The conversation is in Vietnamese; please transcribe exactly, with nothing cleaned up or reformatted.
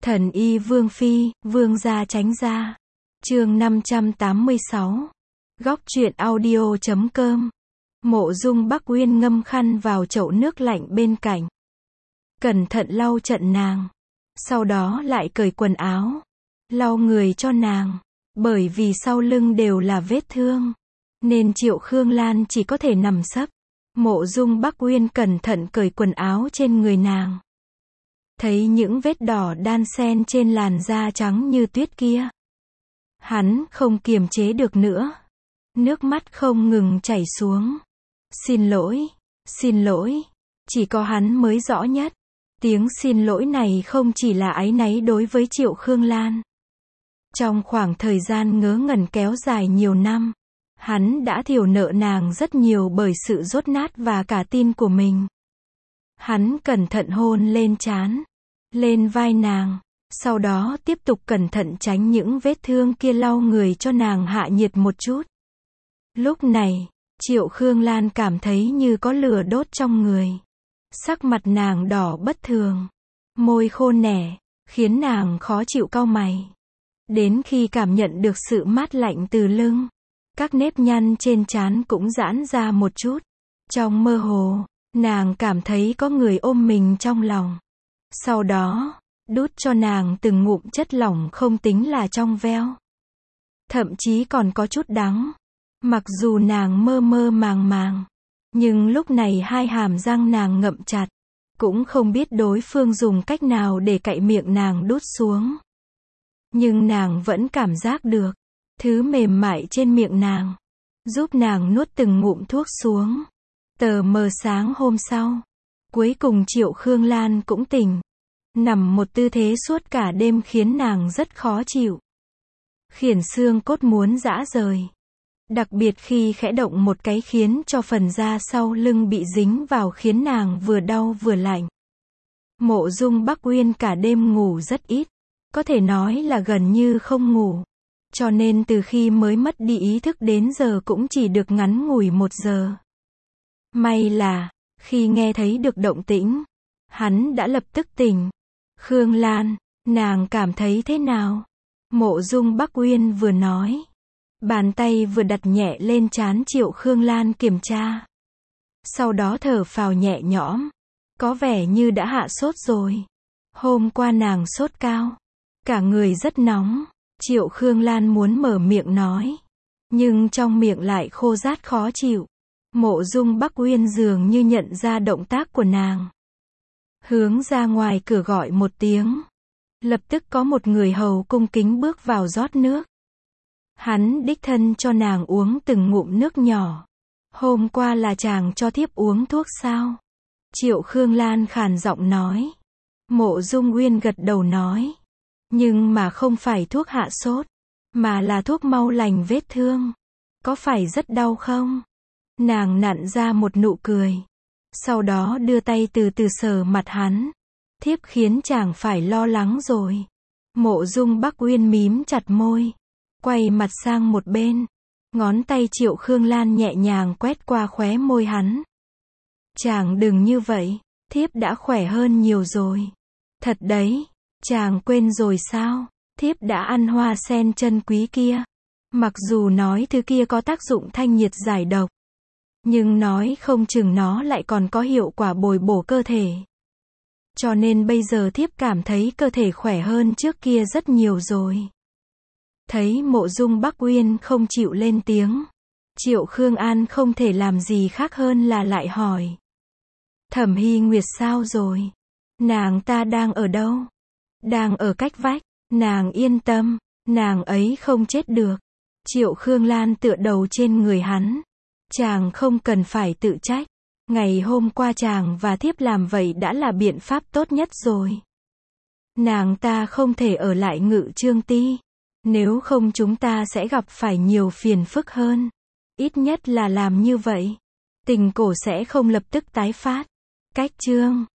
Thần y vương phi, vương gia tránh ra. Chương năm trăm tám mươi sáu. Góc truyện audio chấm com. Mộ Dung Bắc Uyên ngâm khăn vào chậu nước lạnh bên cạnh. Cẩn thận lau trận nàng. Sau đó lại cởi quần áo. Lau người cho nàng. Bởi vì sau lưng đều là vết thương. Nên Triệu Khương Lan chỉ có thể nằm sấp. Mộ Dung Bắc Uyên cẩn thận cởi quần áo trên người nàng. Thấy những vết đỏ đan xen trên làn da trắng như tuyết kia. Hắn không kiềm chế được nữa. Nước mắt không ngừng chảy xuống. Xin lỗi, xin lỗi. Chỉ có hắn mới rõ nhất. Tiếng xin lỗi này không chỉ là áy náy đối với Triệu Khương Lan. Trong khoảng thời gian ngớ ngẩn kéo dài nhiều năm, hắn đã thiểu nợ nàng rất nhiều bởi sự dốt nát và cả tin của mình. Hắn cẩn thận hôn lên trán, lên vai nàng, sau đó tiếp tục cẩn thận tránh những vết thương kia, lau người cho nàng hạ nhiệt một chút. Lúc này, Triệu Khương Lan cảm thấy như có lửa đốt trong người. Sắc mặt nàng đỏ bất thường, môi khô nẻ, khiến nàng khó chịu cau mày. Đến khi cảm nhận được sự mát lạnh từ lưng, các nếp nhăn trên trán cũng giãn ra một chút. Trong mơ hồ, nàng cảm thấy có người ôm mình trong lòng. Sau đó, đút cho nàng từng ngụm chất lỏng không tính là trong veo. Thậm chí còn có chút đắng. Mặc dù nàng mơ mơ màng màng, nhưng lúc này hai hàm răng nàng ngậm chặt. Cũng không biết đối phương dùng cách nào để cạy miệng nàng đút xuống. Nhưng nàng vẫn cảm giác được thứ mềm mại trên miệng nàng, giúp nàng nuốt từng ngụm thuốc xuống. Tờ mờ sáng hôm sau, cuối cùng Triệu Khương Lan cũng tỉnh. Nằm một tư thế suốt cả đêm khiến nàng rất khó chịu. Khiển xương cốt muốn giã rời. Đặc biệt khi khẽ động một cái khiến cho phần da sau lưng bị dính vào khiến nàng vừa đau vừa lạnh. Mộ Dung Bắc Uyên cả đêm ngủ rất ít. Có thể nói là gần như không ngủ. Cho nên từ khi mới mất đi ý thức đến giờ cũng chỉ được ngắn ngủi một giờ. May là, khi nghe thấy được động tĩnh, hắn đã lập tức tỉnh. Khương Lan, nàng cảm thấy thế nào? Mộ Dung Bắc Uyên vừa nói. Bàn tay vừa đặt nhẹ lên trán Triệu Khương Lan kiểm tra. Sau đó thở phào nhẹ nhõm. Có vẻ như đã hạ sốt rồi. Hôm qua nàng sốt cao. Cả người rất nóng. Triệu Khương Lan muốn mở miệng nói. Nhưng trong miệng lại khô rát khó chịu. Mộ Dung Bắc Uyên dường như nhận ra động tác của nàng. Hướng ra ngoài cửa gọi một tiếng. Lập tức có một người hầu cung kính bước vào rót nước. Hắn đích thân cho nàng uống từng ngụm nước nhỏ. Hôm qua là chàng cho thiếp uống thuốc sao? Triệu Khương Lan khàn giọng nói. Mộ Dung Uyên gật đầu nói. Nhưng mà không phải thuốc hạ sốt, mà là thuốc mau lành vết thương. Có phải rất đau không? Nàng nặn ra một nụ cười. Sau đó đưa tay từ từ sờ mặt hắn. Thiếp khiến chàng phải lo lắng rồi. Mộ Dung Bắc Uyên mím chặt môi. Quay mặt sang một bên. Ngón tay Triệu Khương Lan nhẹ nhàng quét qua khóe môi hắn. Chàng đừng như vậy. Thiếp đã khỏe hơn nhiều rồi. Thật đấy. Chàng quên rồi sao? Thiếp đã ăn hoa sen chân quý kia. Mặc dù nói thứ kia có tác dụng thanh nhiệt giải độc. Nhưng nói không chừng nó lại còn có hiệu quả bồi bổ cơ thể. Cho nên bây giờ thiếp cảm thấy cơ thể khỏe hơn trước kia rất nhiều rồi. Thấy Mộ Dung Bắc Uyên không chịu lên tiếng. Triệu Khương An không thể làm gì khác hơn là lại hỏi. Thẩm Hy Nguyệt sao rồi? Nàng ta đang ở đâu? Đang ở cách vách. Nàng yên tâm. Nàng ấy không chết được. Triệu Khương Lan tựa đầu trên người hắn. Chàng không cần phải tự trách. Ngày hôm qua chàng và thiếp làm vậy đã là biện pháp tốt nhất rồi. Nàng ta không thể ở lại Ngự Chương Ti. Nếu không chúng ta sẽ gặp phải nhiều phiền phức hơn. Ít nhất là làm như vậy. Tình cổ sẽ không lập tức tái phát. Cách chương